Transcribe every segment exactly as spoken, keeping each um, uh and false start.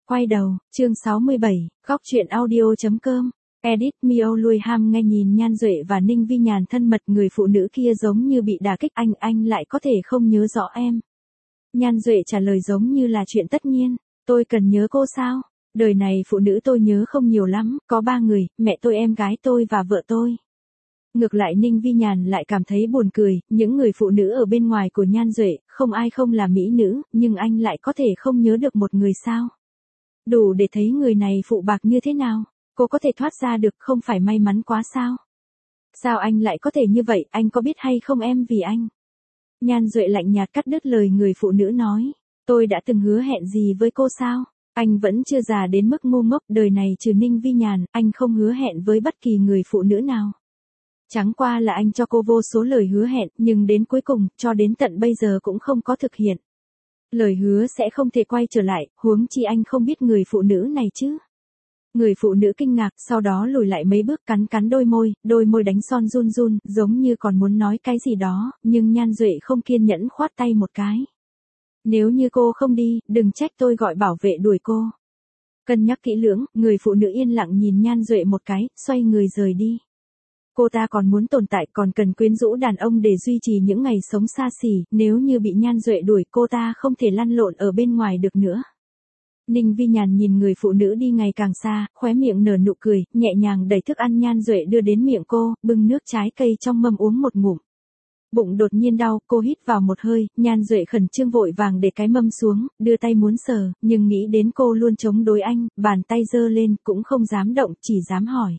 Quay đầu, chương sáu mươi bảy, góc truyện audio.com. Edit Mio Lui Ham nghe nhìn Nhan Duệ và Ninh Vi Nhàn thân mật, người phụ nữ kia giống như bị đả kích. Anh, anh lại có thể không nhớ rõ em. Nhan Duệ trả lời giống như là chuyện tất nhiên. Tôi cần nhớ cô sao? Đời này phụ nữ tôi nhớ không nhiều lắm, có ba người, mẹ tôi, em gái tôi và vợ tôi. Ngược lại Ninh Vi Nhàn lại cảm thấy buồn cười, những người phụ nữ ở bên ngoài của Nhan Duệ, không ai không là mỹ nữ, nhưng anh lại có thể không nhớ được một người sao? Đủ để thấy người này phụ bạc như thế nào, cô có thể thoát ra được, không phải may mắn quá sao? Sao anh lại có thể như vậy, anh có biết hay không em vì anh? Nhan Duệ lạnh nhạt cắt đứt lời người phụ nữ nói, tôi đã từng hứa hẹn gì với cô sao? Anh vẫn chưa già đến mức ngu ngốc, đời này trừ Ninh Vi Nhàn, anh không hứa hẹn với bất kỳ người phụ nữ nào. Chẳng qua là anh cho cô vô số lời hứa hẹn, nhưng đến cuối cùng, cho đến tận bây giờ cũng không có thực hiện. Lời hứa sẽ không thể quay trở lại, huống chi anh không biết người phụ nữ này chứ. Người phụ nữ kinh ngạc, sau đó lùi lại mấy bước, cắn cắn đôi môi, đôi môi đánh son run run, giống như còn muốn nói cái gì đó, nhưng Nhan Duệ không kiên nhẫn khoát tay một cái. Nếu như cô không đi, đừng trách tôi gọi bảo vệ đuổi cô. Cân nhắc kỹ lưỡng, người phụ nữ yên lặng nhìn Nhan Duệ một cái, xoay người rời đi. Cô ta còn muốn tồn tại, còn cần quyến rũ đàn ông để duy trì những ngày sống xa xỉ, nếu như bị Nhan Duệ đuổi cô ta không thể lăn lộn ở bên ngoài được nữa. Ninh Vi Nhàn nhìn người phụ nữ đi ngày càng xa, khóe miệng nở nụ cười, nhẹ nhàng đẩy thức ăn Nhan Duệ đưa đến miệng cô, bưng nước trái cây trong mâm uống một ngụm. Bụng đột nhiên đau, cô hít vào một hơi, Nhan Duệ khẩn trương vội vàng để cái mâm xuống, đưa tay muốn sờ, nhưng nghĩ đến cô luôn chống đối anh, bàn tay giơ lên, cũng không dám động, chỉ dám hỏi.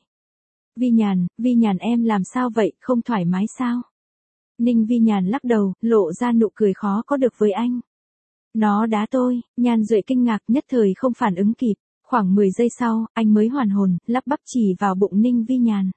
Vi Nhàn, Vi Nhàn em làm sao vậy, không thoải mái sao? Ninh Vi Nhàn lắc đầu, lộ ra nụ cười khó có được với anh. Nó đá tôi, Nhan Duệ kinh ngạc, nhất thời không phản ứng kịp, khoảng mười giây sau, anh mới hoàn hồn, lắp bắp chỉ vào bụng Ninh Vi Nhàn.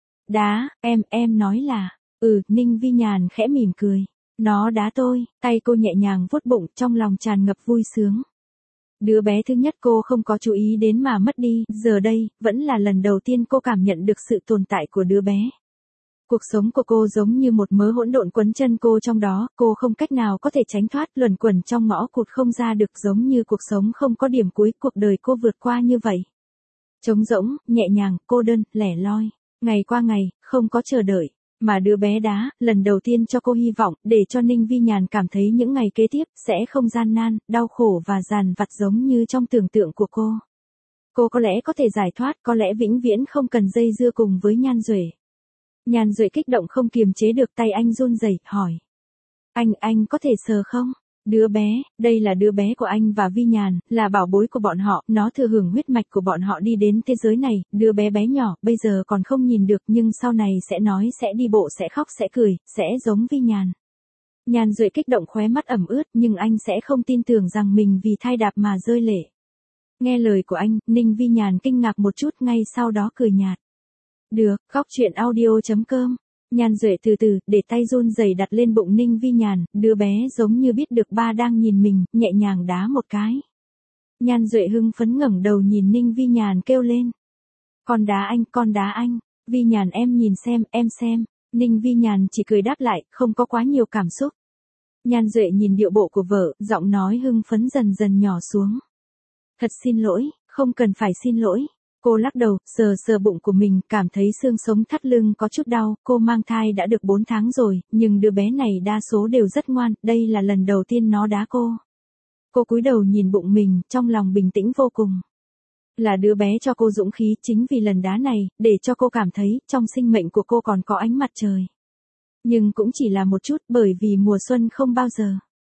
Đá, em, em nói là, ừ, Ninh Vi Nhàn khẽ mỉm cười. Nó đá tôi, tay cô nhẹ nhàng vuốt bụng, trong lòng tràn ngập vui sướng. Đứa bé thứ nhất cô không có chú ý đến mà mất đi, giờ đây, vẫn là lần đầu tiên cô cảm nhận được sự tồn tại của đứa bé. Cuộc sống của cô giống như một mớ hỗn độn quấn chân cô trong đó, cô không cách nào có thể tránh thoát, luẩn quẩn trong ngõ cụt không ra được, giống như cuộc sống không có điểm cuối, cuộc đời cô vượt qua như vậy. Trống rỗng, nhẹ nhàng, cô đơn, lẻ loi, ngày qua ngày, không có chờ đợi. Mà đứa bé đá, lần đầu tiên cho cô hy vọng, để cho Ninh Vi Nhàn cảm thấy những ngày kế tiếp, sẽ không gian nan, đau khổ và dằn vặt giống như trong tưởng tượng của cô. Cô có lẽ có thể giải thoát, có lẽ vĩnh viễn không cần dây dưa cùng với Nhan Duệ. Nhan Duệ kích động không kiềm chế được, tay anh run rẩy, hỏi. Anh, anh có thể sờ không? Đứa bé, đây là đứa bé của anh và Vi Nhàn, là bảo bối của bọn họ, nó thừa hưởng huyết mạch của bọn họ đi đến thế giới này, đứa bé bé nhỏ, bây giờ còn không nhìn được nhưng sau này sẽ nói, sẽ đi bộ, sẽ khóc, sẽ cười, sẽ giống Vi Nhàn. Nhan Duệ kích động khóe mắt ẩm ướt, nhưng anh sẽ không tin tưởng rằng mình vì thai đạp mà rơi lệ. Nghe lời của anh, Ninh Vi Nhàn kinh ngạc một chút, ngay sau đó cười nhạt. Được, góc truyện audio.com. Nhan Duệ từ từ, để tay run rẩy đặt lên bụng Ninh Vi Nhàn, đứa bé giống như biết được ba đang nhìn mình, nhẹ nhàng đá một cái. Nhan Duệ hưng phấn ngẩng đầu nhìn Ninh Vi Nhàn kêu lên. Con đá anh, con đá anh, Vi Nhàn em nhìn xem, em xem. Ninh Vi Nhàn chỉ cười đáp lại, không có quá nhiều cảm xúc. Nhan Duệ nhìn điệu bộ của vợ, giọng nói hưng phấn dần dần nhỏ xuống. Thật xin lỗi, không cần phải xin lỗi. Cô lắc đầu, sờ sờ bụng của mình, cảm thấy xương sống thắt lưng có chút đau, cô mang thai đã được bốn tháng rồi, nhưng đứa bé này đa số đều rất ngoan, đây là lần đầu tiên nó đá cô. Cô cúi đầu nhìn bụng mình, trong lòng bình tĩnh vô cùng. Là đứa bé cho cô dũng khí, chính vì lần đá này, để cho cô cảm thấy, trong sinh mệnh của cô còn có ánh mặt trời. Nhưng cũng chỉ là một chút, bởi vì mùa xuân không bao giờ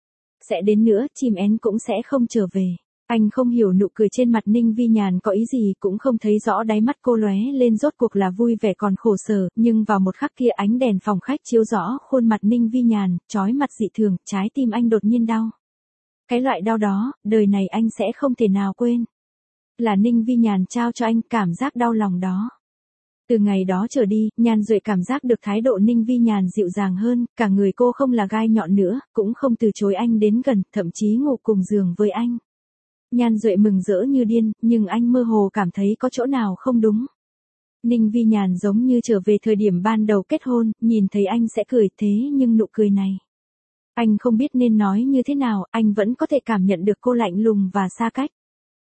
sẽ đến nữa, chim én cũng sẽ không trở về. Anh không hiểu nụ cười trên mặt Ninh Vi Nhàn có ý gì, cũng không thấy rõ đáy mắt cô lóe lên rốt cuộc là vui vẻ còn khổ sở, nhưng vào một khắc kia ánh đèn phòng khách chiếu rõ khuôn mặt Ninh Vi Nhàn, chói mặt dị thường, trái tim anh đột nhiên đau. Cái loại đau đó, đời này anh sẽ không thể nào quên. Là Ninh Vi Nhàn trao cho anh cảm giác đau lòng đó. Từ ngày đó trở đi, Nhan Duệ cảm giác được thái độ Ninh Vi Nhàn dịu dàng hơn, cả người cô không là gai nhọn nữa, cũng không từ chối anh đến gần, thậm chí ngủ cùng giường với anh. Nhan Duệ mừng rỡ như điên, nhưng anh mơ hồ cảm thấy có chỗ nào không đúng. Ninh Vi Nhàn giống như trở về thời điểm ban đầu kết hôn, nhìn thấy anh sẽ cười, thế nhưng nụ cười này. Anh không biết nên nói như thế nào, anh vẫn có thể cảm nhận được cô lạnh lùng và xa cách.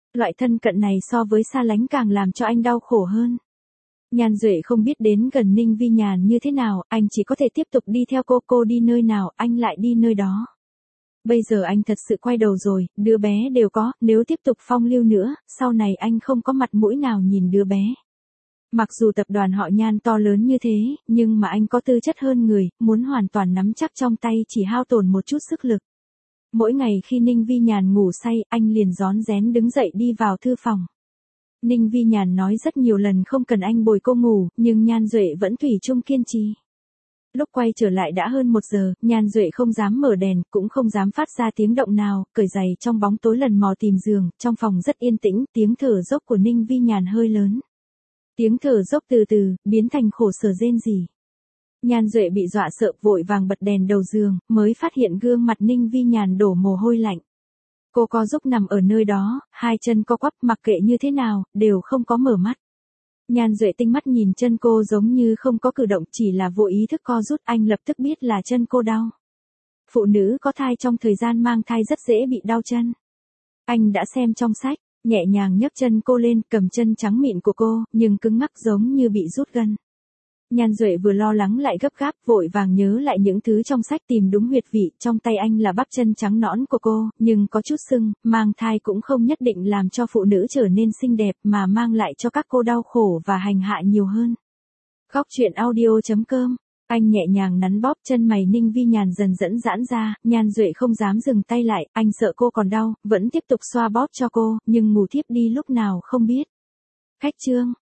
Loại thân cận này so với xa lánh càng làm cho anh đau khổ hơn. Nhan Duệ không biết đến gần Ninh Vi Nhàn như thế nào, anh chỉ có thể tiếp tục đi theo cô, cô đi nơi nào, anh lại đi nơi đó. Bây giờ anh thật sự quay đầu rồi, đứa bé đều có, nếu tiếp tục phong lưu nữa, sau này anh không có mặt mũi nào nhìn đứa bé. Mặc dù tập đoàn họ Nhan to lớn như thế, nhưng mà anh có tư chất hơn người, muốn hoàn toàn nắm chắc trong tay chỉ hao tổn một chút sức lực. Mỗi ngày khi Ninh Vi Nhàn ngủ say, anh liền rón rén đứng dậy đi vào thư phòng. Ninh Vi Nhàn nói rất nhiều lần không cần anh bồi cô ngủ, nhưng Nhan Duệ vẫn thủy chung kiên trì. Lúc quay trở lại đã hơn một giờ, Nhan Duệ không dám mở đèn, cũng không dám phát ra tiếng động nào, cởi giày trong bóng tối lần mò tìm giường, trong phòng rất yên tĩnh, tiếng thở dốc của Ninh Vi Nhàn hơi lớn. Tiếng thở dốc từ từ, biến thành khổ sở rên rỉ. Nhan Duệ bị dọa sợ vội vàng bật đèn đầu giường, mới phát hiện gương mặt Ninh Vi Nhàn đổ mồ hôi lạnh. Cô co giúp nằm ở nơi đó, hai chân co quắp mặc kệ như thế nào, đều không có mở mắt. Nhan Duệ tinh mắt nhìn chân cô giống như không có cử động, chỉ là vô ý thức co rút, anh lập tức biết là chân cô đau. Phụ nữ có thai trong thời gian mang thai rất dễ bị đau chân. Anh đã xem trong sách, nhẹ nhàng nhấc chân cô lên, cầm chân trắng mịn của cô, nhưng cứng ngắc giống như bị rút gân. Nhan Duệ vừa lo lắng lại gấp gáp, vội vàng nhớ lại những thứ trong sách tìm đúng huyệt vị, trong tay anh là bắp chân trắng nõn của cô, nhưng có chút sưng, mang thai cũng không nhất định làm cho phụ nữ trở nên xinh đẹp mà mang lại cho các cô đau khổ và hành hạ nhiều hơn. Góc truyện audio chấm com, anh nhẹ nhàng nắn bóp chân mày Ninh Vi Nhàn dần dẫn giãn ra, Nhan Duệ không dám dừng tay lại, anh sợ cô còn đau, vẫn tiếp tục xoa bóp cho cô, nhưng ngủ thiếp đi lúc nào không biết. Khách chương